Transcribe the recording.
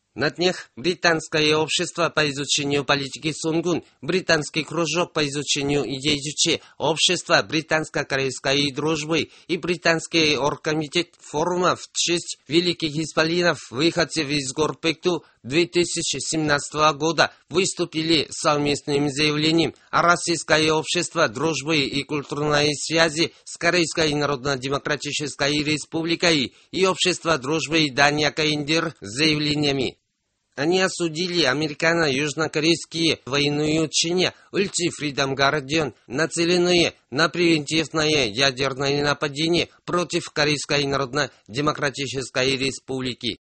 На днях Британское общество по изучению политики Сунгун, Британский кружок по изучению идей Жучи, Общество британско-корейской дружбы и Британский оргкомитет форума в честь великих исполинов, выходцев из Горпекту 2017 года выступили с совместным заявлением о Российское общество дружбы и культурной связи с Корейской Народно-Демократической Республикой и Общество дружбы Дания-Индир с заявлениями. Они осудили американо-южнокорейские военные учения Ulti Freedom Guardian, нацеленные на превентивное ядерное нападение против Корейской Народно-Демократической Республики.